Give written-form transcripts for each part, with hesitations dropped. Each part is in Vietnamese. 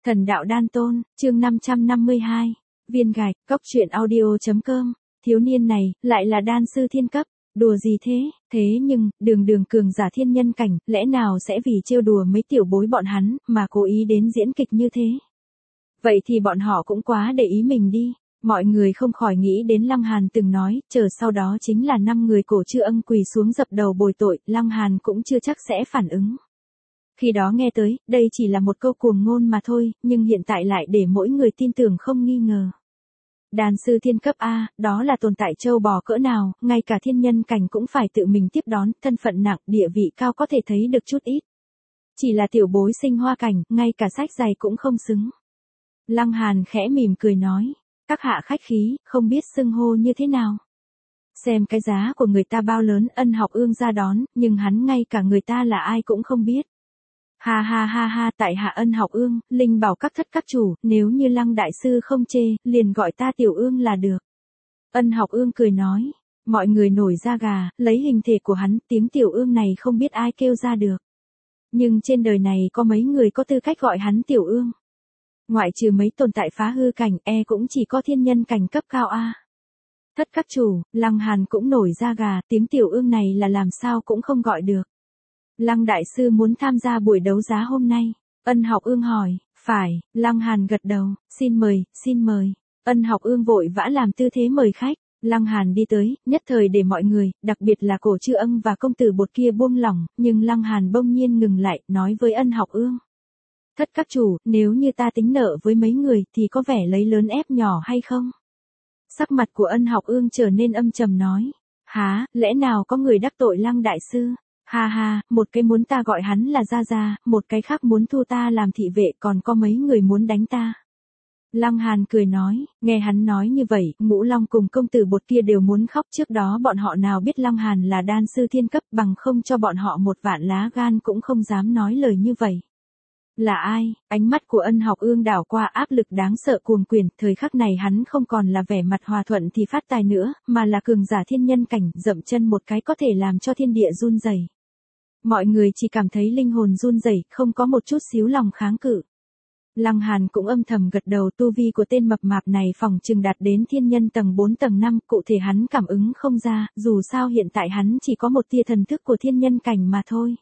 Thần đạo đan tôn, chương 552. Viên gạch, cốc truyện audio.com. Thiếu niên này, lại là đan sư thiên cấp. Đùa gì thế? Thế nhưng, đường cường giả thiên nhân cảnh, lẽ nào sẽ vì trêu đùa mấy tiểu bối bọn hắn, mà cố ý đến diễn kịch như thế? Vậy thì bọn họ cũng quá để ý mình đi. Mọi người không khỏi nghĩ đến Lăng Hàn từng nói, chờ sau đó chính là 5 người cổ chư ân quỳ xuống dập đầu bồi tội, Lăng Hàn cũng chưa chắc sẽ phản ứng. Khi đó nghe tới, đây chỉ là một câu cuồng ngôn mà thôi, nhưng hiện tại lại để mỗi người tin tưởng không nghi ngờ. Đan sư thiên cấp A, đó là tồn tại châu bò cỡ nào, ngay cả thiên nhân cảnh cũng phải tự mình tiếp đón, thân phận nặng, địa vị cao có thể thấy được chút ít. Chỉ là tiểu bối sinh hoa cảnh, ngay cả sách giày cũng không xứng. Lăng Hàn khẽ mỉm cười nói, các hạ khách khí, không biết xưng hô như thế nào. Xem cái giá của người ta bao lớn, Ân Học Ương ra đón, nhưng hắn ngay cả người ta là ai cũng không biết. Ha ha ha ha, tại hạ Ân Học Ương, Linh bảo các thất các chủ, nếu như Lăng đại sư không chê, liền gọi ta Tiểu Ương là được. Ân Học Ương cười nói, mọi người nổi da gà, lấy hình thể của hắn, tiếng Tiểu Ương này không biết ai kêu ra được. Nhưng trên đời này có mấy người có tư cách gọi hắn Tiểu Ương. Ngoại trừ mấy tồn tại phá hư cảnh, cũng chỉ có thiên nhân cảnh cấp cao A. Thất các chủ, Lăng Hàn cũng nổi da gà, tiếng Tiểu Ương này là làm sao cũng không gọi được. Lăng đại sư muốn tham gia buổi đấu giá hôm nay. Ân Học Ương hỏi, phải, Lăng Hàn gật đầu, xin mời, xin mời. Ân Học Ương vội vã làm tư thế mời khách. Lăng Hàn đi tới, nhất thời để mọi người, đặc biệt là cổ chư ân và công tử bột kia buông lỏng, nhưng Lăng Hàn bỗng nhiên ngừng lại, nói với Ân Học Ương. Thất các chủ, nếu như ta tính nợ với mấy người thì có vẻ lấy lớn ép nhỏ hay không? Sắc mặt của Ân Học Ương trở nên âm trầm nói. Hả, lẽ nào có người đắc tội Lăng đại sư? Ha ha, một cái muốn ta gọi hắn là Gia Gia, một cái khác muốn thu ta làm thị vệ, còn có mấy người muốn đánh ta. Lăng Hàn cười nói, nghe hắn nói như vậy, Ngũ Long cùng công tử bột kia đều muốn khóc, trước đó bọn họ nào biết Lăng Hàn là đan sư thiên cấp, bằng không cho bọn họ một vạn lá gan cũng không dám nói lời như vậy. Là ai? Ánh mắt của Ân Học Ương đảo qua áp lực đáng sợ cuồng quyền, thời khắc này hắn không còn là vẻ mặt hòa thuận thì phát tài nữa, mà là cường giả thiên nhân cảnh, dậm chân một cái có thể làm cho thiên địa run rẩy. Mọi người chỉ cảm thấy linh hồn run rẩy, không có một chút xíu lòng kháng cự. Lăng Hàn cũng âm thầm gật đầu, tu vi của tên mập mạp này phỏng chừng đạt đến thiên nhân tầng 4 tầng 5, cụ thể hắn cảm ứng không ra, dù sao hiện tại hắn chỉ có một tia thần thức của thiên nhân cảnh mà thôi.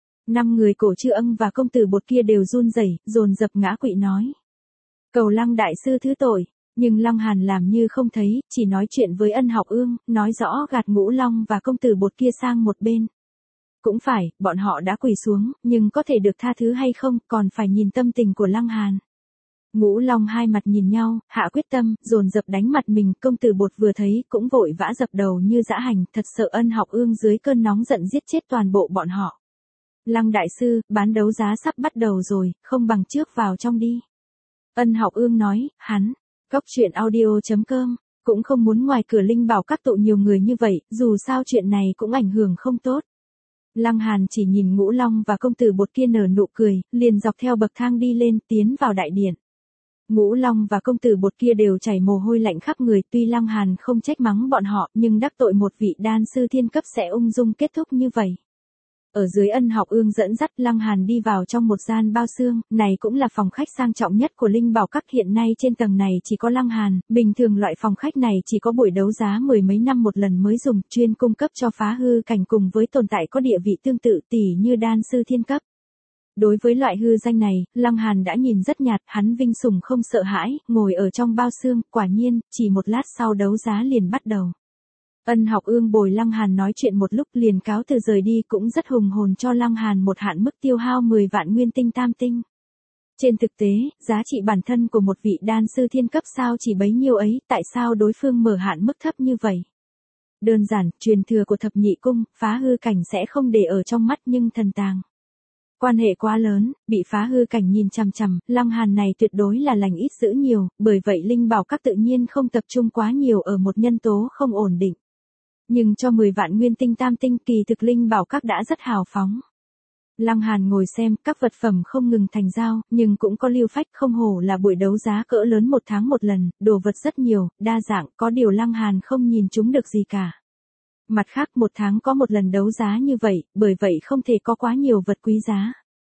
5 người cổ chư ân và công tử bột kia đều run rẩy, dồn dập ngã quỵ nói. Cầu Lăng đại sư thứ tội, nhưng Lăng Hàn làm như không thấy, chỉ nói chuyện với Ân Học Ương, nói rõ gạt Ngũ Long và công tử bột kia sang một bên. Cũng phải, bọn họ đã quỳ xuống, nhưng có thể được tha thứ hay không, còn phải nhìn tâm tình của Lăng Hàn. Ngũ Long hai mặt nhìn nhau, hạ quyết tâm, dồn dập đánh mặt mình, công tử bột vừa thấy, cũng vội vã dập đầu như dã hành, thật sợ Ân Học Ương dưới cơn nóng giận giết chết toàn bộ bọn họ. Lăng đại sư, bán đấu giá sắp bắt đầu rồi, không bằng trước vào trong đi. Ân Học Ương nói, hắn, cốc truyện audio.com, cũng không muốn ngoài cửa linh bảo các tụ nhiều người như vậy, dù sao chuyện này cũng ảnh hưởng không tốt. Lăng Hàn chỉ nhìn Ngũ Long và công tử bột kia nở nụ cười, liền dọc theo bậc thang đi lên, tiến vào đại điện. Ngũ Long và công tử bột kia đều chảy mồ hôi lạnh khắp người, tuy Lăng Hàn không trách mắng bọn họ, nhưng đắc tội một vị đan sư thiên cấp sẽ ung dung kết thúc như vậy. Ở dưới Ân Học Ương dẫn dắt, Lăng Hàn đi vào trong một gian bao xương, này cũng là phòng khách sang trọng nhất của Linh Bảo Các, hiện nay trên tầng này chỉ có Lăng Hàn, bình thường loại phòng khách này chỉ có buổi đấu giá mười mấy năm một lần mới dùng, chuyên cung cấp cho phá hư cảnh cùng với tồn tại có địa vị tương tự tỷ như đan sư thiên cấp. Đối với loại hư danh này, Lăng Hàn đã nhìn rất nhạt, hắn vinh sủng không sợ hãi, ngồi ở trong bao xương, quả nhiên, chỉ một lát sau đấu giá liền bắt đầu. Ân Học Ương bồi Lăng Hàn nói chuyện một lúc liền cáo từ rời đi, cũng rất hùng hồn cho Lăng Hàn một hạn mức tiêu hao 10 vạn nguyên tinh tam tinh. Trên thực tế, giá trị bản thân của một vị đan sư thiên cấp sao chỉ bấy nhiêu ấy, tại sao đối phương mở hạn mức thấp như vậy? Đơn giản, truyền thừa của thập nhị cung, phá hư cảnh sẽ không để ở trong mắt nhưng thần tàng. Quan hệ quá lớn, bị phá hư cảnh nhìn chằm chằm, Lăng Hàn này tuyệt đối là lành ít dữ nhiều, bởi vậy Linh Bảo Các tự nhiên không tập trung quá nhiều ở một nhân tố không ổn định. Nhưng cho 10 vạn nguyên tinh tam tinh, kỳ thực Linh Bảo Các đã rất hào phóng. Lăng Hàn ngồi xem, các vật phẩm không ngừng thành giao, nhưng cũng có lưu phách, không hổ là buổi đấu giá cỡ lớn một tháng một lần, đồ vật rất nhiều, đa dạng, có điều Lăng Hàn không nhìn chúng được gì cả. Mặt khác một tháng có một lần đấu giá như vậy, bởi vậy không thể có quá nhiều vật quý giá.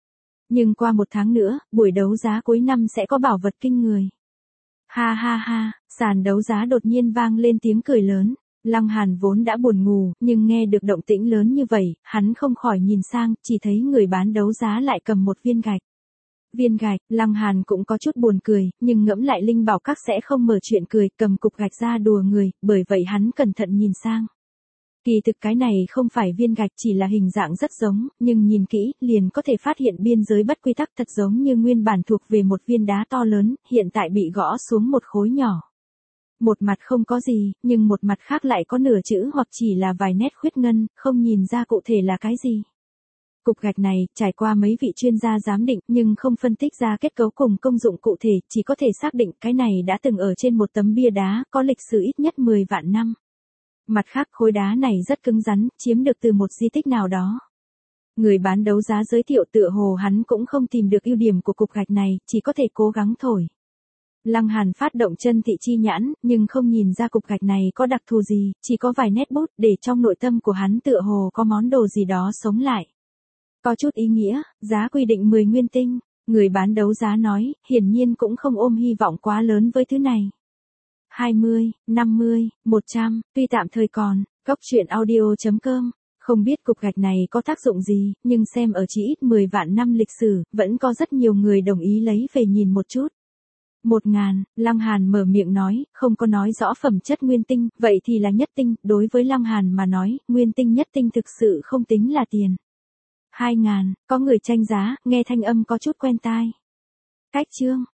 Nhưng qua 1 tháng nữa, buổi đấu giá cuối năm sẽ có bảo vật kinh người. Ha ha ha, sàn đấu giá đột nhiên vang lên tiếng cười lớn. Lăng Hàn vốn đã buồn ngủ, nhưng nghe được động tĩnh lớn như vậy, hắn không khỏi nhìn sang, chỉ thấy người bán đấu giá lại cầm một viên gạch. Viên gạch, Lăng Hàn cũng có chút buồn cười, nhưng ngẫm lại Linh Bảo Các sẽ không mở chuyện cười, cầm cục gạch ra đùa người, bởi vậy hắn cẩn thận nhìn sang. Kỳ thực cái này không phải viên gạch, chỉ là hình dạng rất giống, nhưng nhìn kỹ, liền có thể phát hiện biên giới bất quy tắc, thật giống như nguyên bản thuộc về một viên đá to lớn, hiện tại bị gõ xuống một khối nhỏ. Một mặt không có gì, nhưng một mặt khác lại có nửa chữ hoặc chỉ là vài nét khuyết ngân, không nhìn ra cụ thể là cái gì. Cục gạch này, trải qua mấy vị chuyên gia giám định, nhưng không phân tích ra kết cấu cùng công dụng cụ thể, chỉ có thể xác định cái này đã từng ở trên một tấm bia đá, có lịch sử ít nhất 10 vạn năm. Mặt khác khối đá này rất cứng rắn, chiếm được từ một di tích nào đó. Người bán đấu giá giới thiệu tựa hồ hắn cũng không tìm được ưu điểm của cục gạch này, chỉ có thể cố gắng thổi. Lăng Hàn phát động chân thị chi nhãn, nhưng không nhìn ra cục gạch này có đặc thù gì, chỉ có vài nét bút, để trong nội tâm của hắn tựa hồ có món đồ gì đó sống lại. Có chút ý nghĩa, giá quy định 10 nguyên tinh, người bán đấu giá nói, hiển nhiên cũng không ôm hy vọng quá lớn với thứ này. 20, 50, 100, tuy tạm thời còn, góc truyện audio.com, không biết cục gạch này có tác dụng gì, nhưng xem ở chỉ ít 10 vạn năm lịch sử, vẫn có rất nhiều người đồng ý lấy về nhìn một chút. 1000, Lăng Hàn mở miệng nói, không có nói rõ phẩm chất nguyên tinh, vậy thì là nhất tinh, đối với Lăng Hàn mà nói, nguyên tinh nhất tinh thực sự không tính là tiền. 2000, có người tranh giá, nghe thanh âm có chút quen tai. Cách chương.